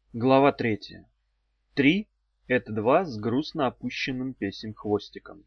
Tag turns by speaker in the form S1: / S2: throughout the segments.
S1: Глава 3. 3 — это 2 с грустно опущенным песем хвостиком.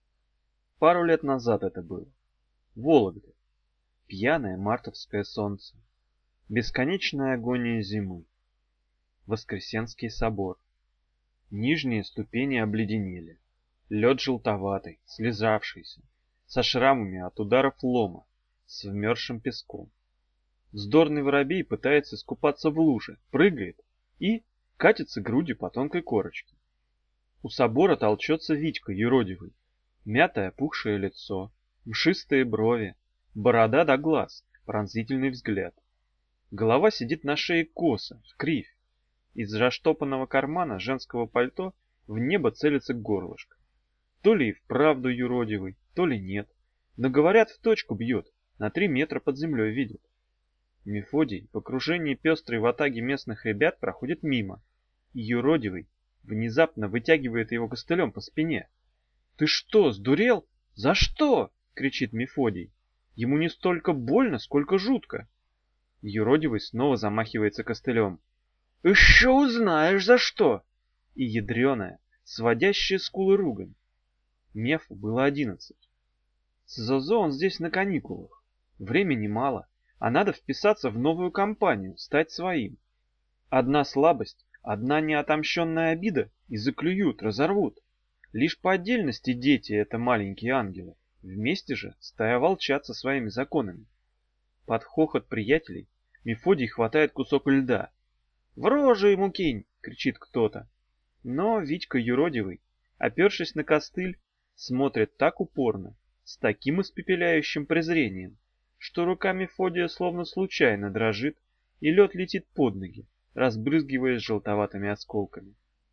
S1: Пару лет назад это было. Вологда. Пьяное мартовское солнце. Бесконечная агония зимы. Воскресенский собор. Нижние ступени обледенели. Лед желтоватый, слезавшийся, со шрамами от ударов лома, с вмерзшим песком. Вздорный воробей пытается искупаться в луже, прыгает и катится грудью по тонкой корочке. У собора толчется Витька юродивый. Мятое опухшее лицо, мшистые брови, борода до глаз, пронзительный взгляд. Голова сидит на шее косо, вкривь. Из заштопанного кармана женского пальто в небо целится горлышко. То ли и вправду юродивый, то ли нет. Но, говорят, в точку бьет, на 3 метра под землей видит. Мефодий в окружении пестрой ватаги местных ребят проходит мимо, и юродивый внезапно вытягивает его костылем по спине. «Ты что, сдурел? За что?» — кричит Мефодий. Ему не столько больно, сколько жутко. Юродивый снова замахивается костылем. «Еще узнаешь, за что!» И ядреная, сводящая скулы ругань. Мефу было 11. С Зозо он здесь на каникулах. Времени мало, а надо вписаться в новую компанию, стать своим. Одна слабость, одна неотомщенная обида и заклюют, разорвут. Лишь по отдельности дети — это маленькие ангелы, вместе же стая волчат со своими законами. Под хохот приятелей Мефодий хватает кусок льда. «В рожу ему кинь!» — кричит кто-то. Но Витька юродивый, опершись на костыль, смотрит так упорно, с таким испепеляющим презрением, что рука Мефодия словно случайно дрожит, и лед летит под ноги, разбрызгиваясь желтоватыми осколками.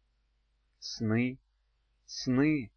S1: Сны, сны,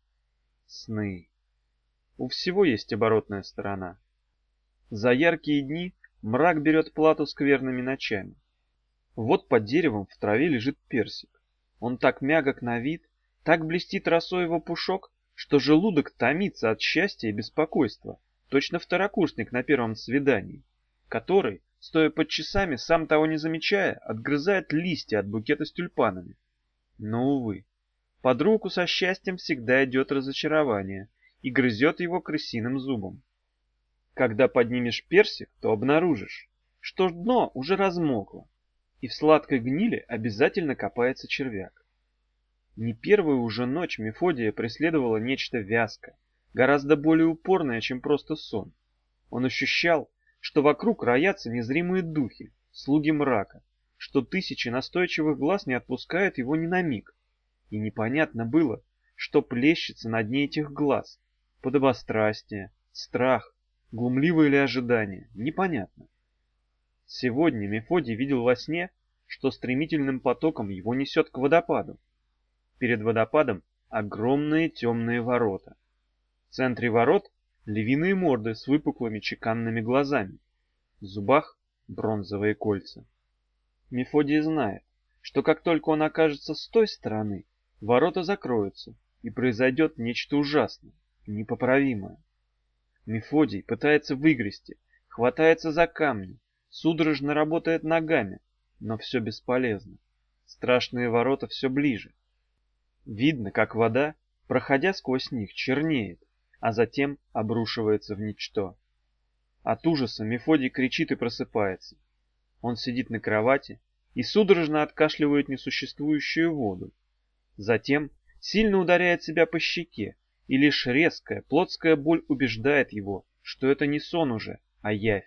S1: сны. У всего есть оборотная сторона. За яркие дни мрак берет плату скверными ночами. Вот под деревом в траве лежит персик. Он так мягок на вид, так блестит росой его пушок, что желудок томится от счастья и беспокойства, точно второкурсник на первом свидании, который, стоя под часами, сам того не замечая, отгрызает листья от букета с тюльпанами. Но, увы, под руку со счастьем всегда идет разочарование и грызет его крысиным зубом. Когда поднимешь персик, то обнаружишь, что дно уже размокло, и в сладкой гнили обязательно копается червяк. Не первую уже ночь Мефодия преследовало нечто вязкое, гораздо более упорное, чем просто сон. Он ощущал, что вокруг роятся незримые духи, слуги мрака, что тысячи настойчивых глаз не отпускают его ни на миг. И непонятно было, что плещется на дне этих глаз. Подобострастие, страх, глумливое ли ожидание, непонятно. Сегодня Мефодий видел во сне, что стремительным потоком его несет к водопаду. Перед водопадом огромные темные ворота. В центре ворот львиные морды с выпуклыми чеканными глазами. В зубах бронзовые кольца. Мефодий знает, что как только он окажется с той стороны, ворота закроются, и произойдет нечто ужасное, непоправимое. Мефодий пытается выгрести, хватается за камни, судорожно работает ногами, но все бесполезно. Страшные ворота все ближе. Видно, как вода, проходя сквозь них, чернеет, а затем обрушивается в ничто. От ужаса Мефодий кричит и просыпается. Он сидит на кровати и судорожно откашливает несуществующую воду. Затем сильно ударяет себя по щеке, и лишь резкая, плотская боль убеждает его, что это не сон уже, а явь.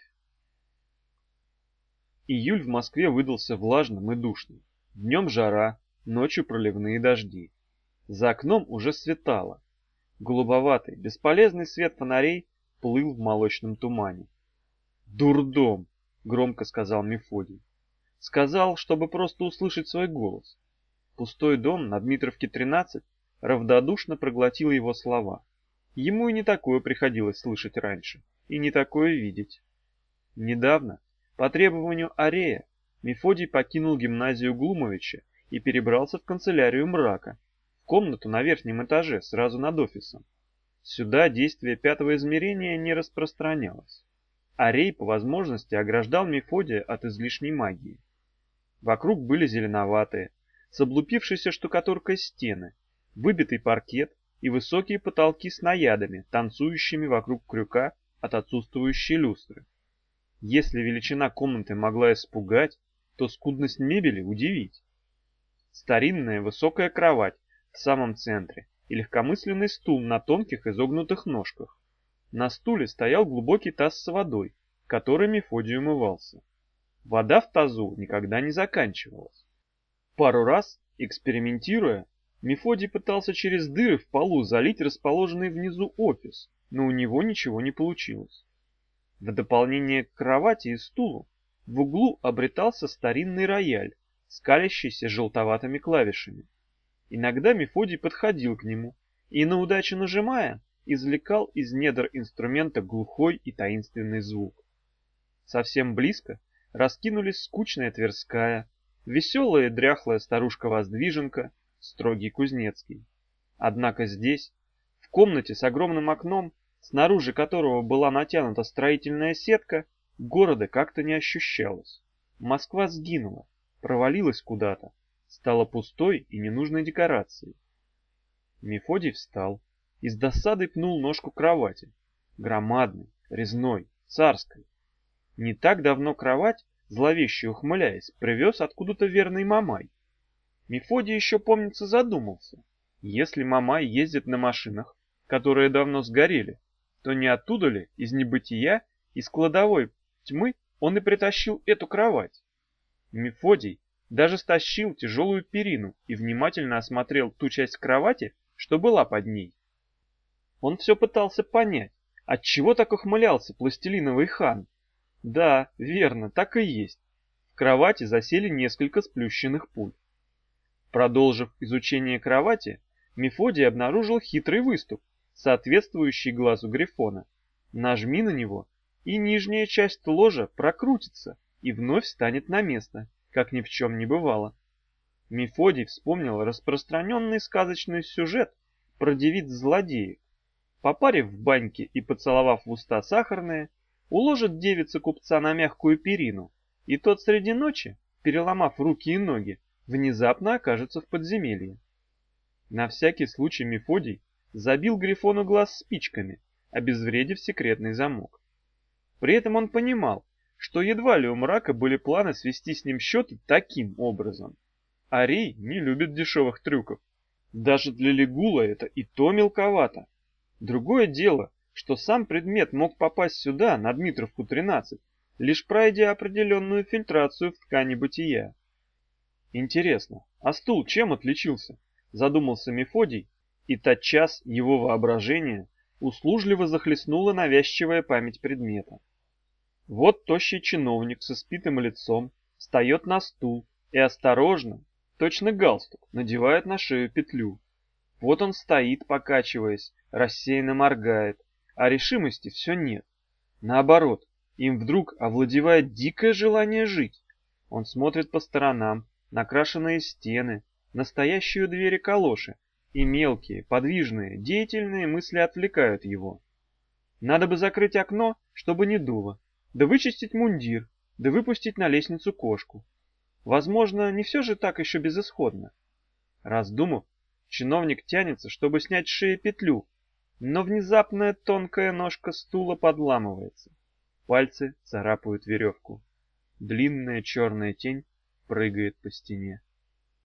S1: Июль в Москве выдался влажным и душным. Днем жара, ночью проливные дожди. За окном уже светало. Голубоватый, бесполезный свет фонарей плыл в молочном тумане. «Дурдом!» — громко сказал Мефодий. Сказал, чтобы просто услышать свой голос. Пустой дом на Дмитровке 13 равнодушно проглотил его слова. Ему и не такое приходилось слышать раньше, и не такое видеть. Недавно, по требованию Арея, Мефодий покинул гимназию Глумовича и перебрался в канцелярию мрака, в комнату на верхнем этаже, сразу над офисом. Сюда действие пятого измерения не распространялось. Арей по возможности ограждал Мефодия от излишней магии. Вокруг были зеленоватые, с облупившейся штукатуркой стены, выбитый паркет и высокие потолки с наядами, танцующими вокруг крюка от отсутствующей люстры. Если величина комнаты могла испугать, то скудность мебели удивить. Старинная высокая кровать в самом центре и легкомысленный стул на тонких изогнутых ножках. На стуле стоял глубокий таз с водой, которой Мефодий умывался. Вода в тазу никогда не заканчивалась. Пару раз, экспериментируя, Мефодий пытался через дыры в полу залить расположенный внизу офис, но у него ничего не получилось. В дополнение к кровати и стулу в углу обретался старинный рояль, скалящийся желтоватыми клавишами. Иногда Мефодий подходил к нему и, на удачу нажимая, извлекал из недр инструмента глухой и таинственный звук. Совсем близко раскинулись скучная Тверская, веселая и дряхлая старушка-воздвиженка, строгий Кузнецкий. Однако здесь, в комнате с огромным окном, снаружи которого была натянута строительная сетка, города как-то не ощущалось. Москва сгинула, провалилась куда-то, стала пустой и ненужной декорацией. Мефодий встал и с досадой пнул ножку кровати, громадной, резной, царской. Не так давно кровать, зловеще ухмыляясь, привез откуда-то верный Мамай. Мефодий еще, помнится, задумался. Если Мамай ездит на машинах, которые давно сгорели, то не оттуда ли, из небытия, из кладовой тьмы, он и притащил эту кровать? Мефодий даже стащил тяжелую перину и внимательно осмотрел ту часть кровати, что была под ней. Он все пытался понять, отчего так ухмылялся пластилиновый хан. Да, верно, так и есть. В кровати засели несколько сплющенных пуль. Продолжив изучение кровати, Мефодий обнаружил хитрый выступ, соответствующий глазу Грифона. Нажми на него, и нижняя часть ложа прокрутится и вновь станет на место, как ни в чем не бывало. Мефодий вспомнил распространенный сказочный сюжет про девиц-злодеев. Попарив в баньке и поцеловав в уста сахарные, уложит девица купца на мягкую перину, и тот среди ночи, переломав руки и ноги, внезапно окажется в подземелье. На всякий случай Мефодий забил Грифону глаз спичками, обезвредив секретный замок. При этом он понимал, что едва ли у мрака были планы свести с ним счеты таким образом. Арий не любит дешевых трюков. Даже для Легула это и то мелковато. Другое дело, что сам предмет мог попасть сюда, на Дмитровку 13, лишь пройдя определенную фильтрацию в ткани бытия. Интересно, а стул чем отличился? Задумался Мефодий, и тотчас его воображение услужливо захлестнула навязчивая память предмета. Вот тощий чиновник с испитым лицом встает на стул и осторожно, точно галстук, надевает на шею петлю. Вот он стоит, покачиваясь, рассеянно моргает, а решимости все нет. Наоборот, им вдруг овладевает дикое желание жить. Он смотрит по сторонам, на крашеные стены, настоящие двери калоши, и мелкие, подвижные, деятельные мысли отвлекают его. Надо бы закрыть окно, чтобы не дуло, да вычистить мундир, да выпустить на лестницу кошку. Возможно, не все же так еще безысходно. Раздумав, чиновник тянется, чтобы снять с шеи петлю, но внезапная тонкая ножка стула подламывается. Пальцы царапают веревку. Длинная черная тень прыгает по стене.